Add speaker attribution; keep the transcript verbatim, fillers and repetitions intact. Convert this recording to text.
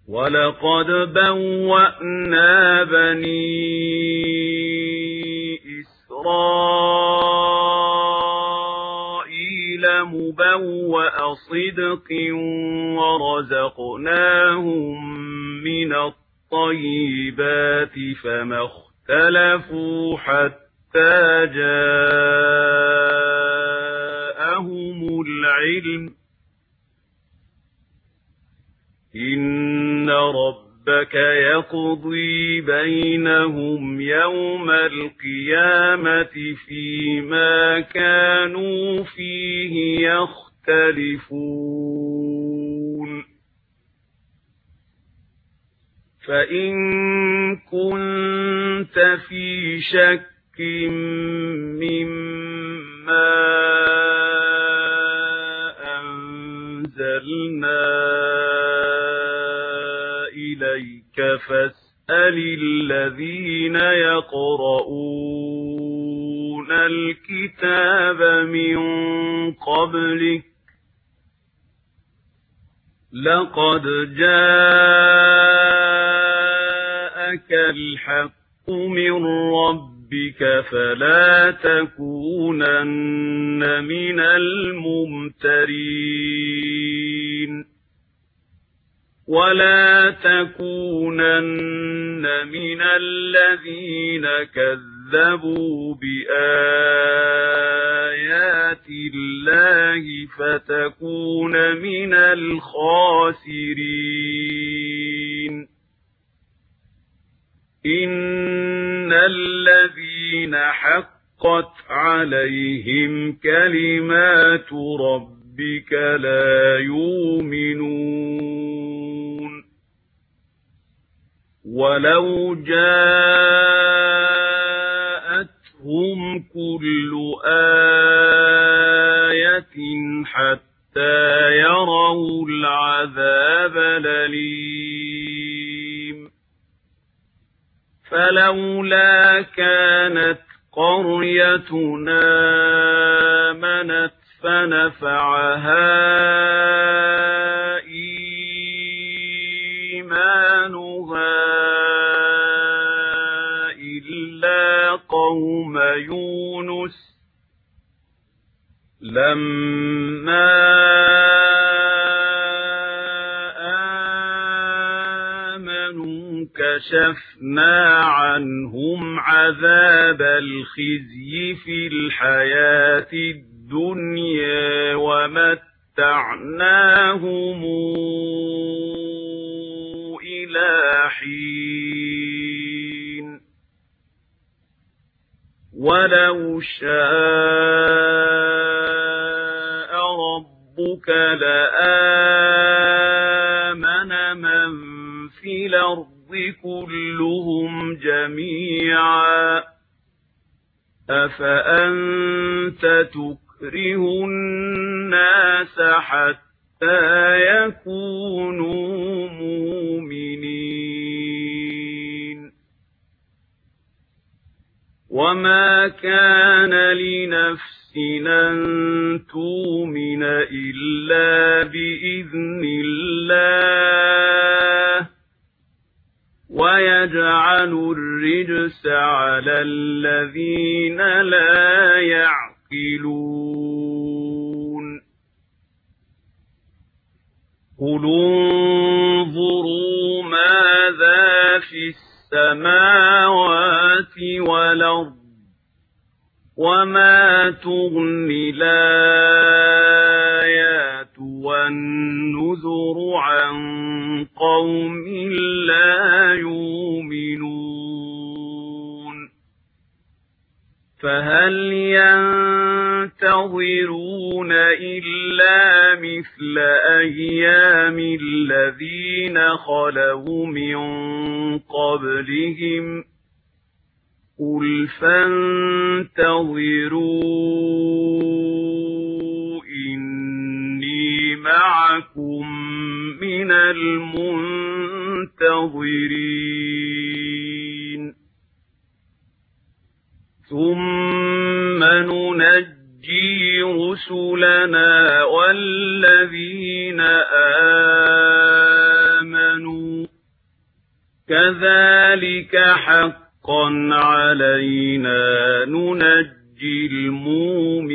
Speaker 1: وَلَقَدْ بَوَّأْنَا بَنِي إِسْرَائِيلَ مُبَوَّأَ صِدْقٍ وَرَزَقْنَاهُم مِّنَ الطَّيِّبَاتِ فَمَا اخْتَلَفُوا حَتَّىٰ جَاءَهُمُ الْعِلْمُ إِنَّ رَبَّكَ يَقْضِي بَيْنَهُمْ يَوْمَ الْقِيَامَةِ فِيمَا كَانُوا فِيهِ يَخْتَلِفُونَ فَإِن كُنتَ فِي شَكٍّ مِّمَّا أَنزَلْنَا إِلَيْكَ فَاسْأَلِ الَّذِينَ يَقْرَؤُونَ الْكِتَابَ مِن قَبْلِكَ لَقَدْ جَاءَكَ الْحَقُّ مِن رَّبِّكَ فَلَا تَكُونَنَّ مِنَ الْمُمْتَرِينَ وَلَا تَكُونَنَّ مِنَ الَّذِينَ كَذَّبُوا بِآيَاتِ اللَّهِ فَتَكُونَ مِنَ الْخَاسِرِينَ إِنَّ الَّذِينَ حَقَّتْ عَلَيْهِمْ كَلِمَاتُ رَبِّكَ لَا يُؤْمِنُونَ وَلَوْ جَاءَتْهُمْ كُلُّ آيَةٍ حَتَّىٰ يَرَوْا الْعَذَابَ الْأَلِيمَ فَلَوْلَا كَانَتْ قَرْيَةٌ آمَنَتْ فَنَفَعَهَا إِيمَانُهَا إِلَّا قَوْمَ يُونُسَ لَمَّا آمَنُوا كَشَفْنَا عَنْهُمْ عَذَابَ الْخِزْيِ فِي الْحَيَاةِ الدُّنْيَا وَمَتَّعْنَاهُمْ إِلَىٰ حِينٍ وَلَوْ شَاءَ رَبُّكَ لَآمَنَ مَن فِي الْأَرْضِ كُلُّهُمْ جَمِيعًا أَفَأَنتَ تُكْرِهُ النَّاسَ حَتَّىٰ يَكُونُوا مُؤْمِنِينَ وَمَا كَانَ لِنَفْسٍ أَن تُؤْمِنَ إِلَّا بِإِذْنِ اللَّهِ وَيَجْعَلُ الرِّجْسَ عَلَى الَّذِينَ لَا يَعْقِلُونَ قُلِ انظُرُوا مَاذَا فِي السَّمَاوَاتِ وَالْأَرْضِ وَمَا تُغْنِي الْآيَاتُ وَالنُّذُرُ عَن قَوْمٍ لَّا يُؤْمِنُونَ فَهَلْ يَنتَظِرُونَ إِلَّا مِثْلَ أَيَّامِ الَّذِينَ خَلَوْا مِن قَبْلِهِمْ قُلْ فَانتَظِرُوا إِنِّي مَعَكُم مِّنَ الْمُنتَظِرِينَ ثُمَّ نُنَجِّي رُسُلَنَا وَالَّذِينَ آمَنُوا كذلك حقا علينا ننجي المؤمنين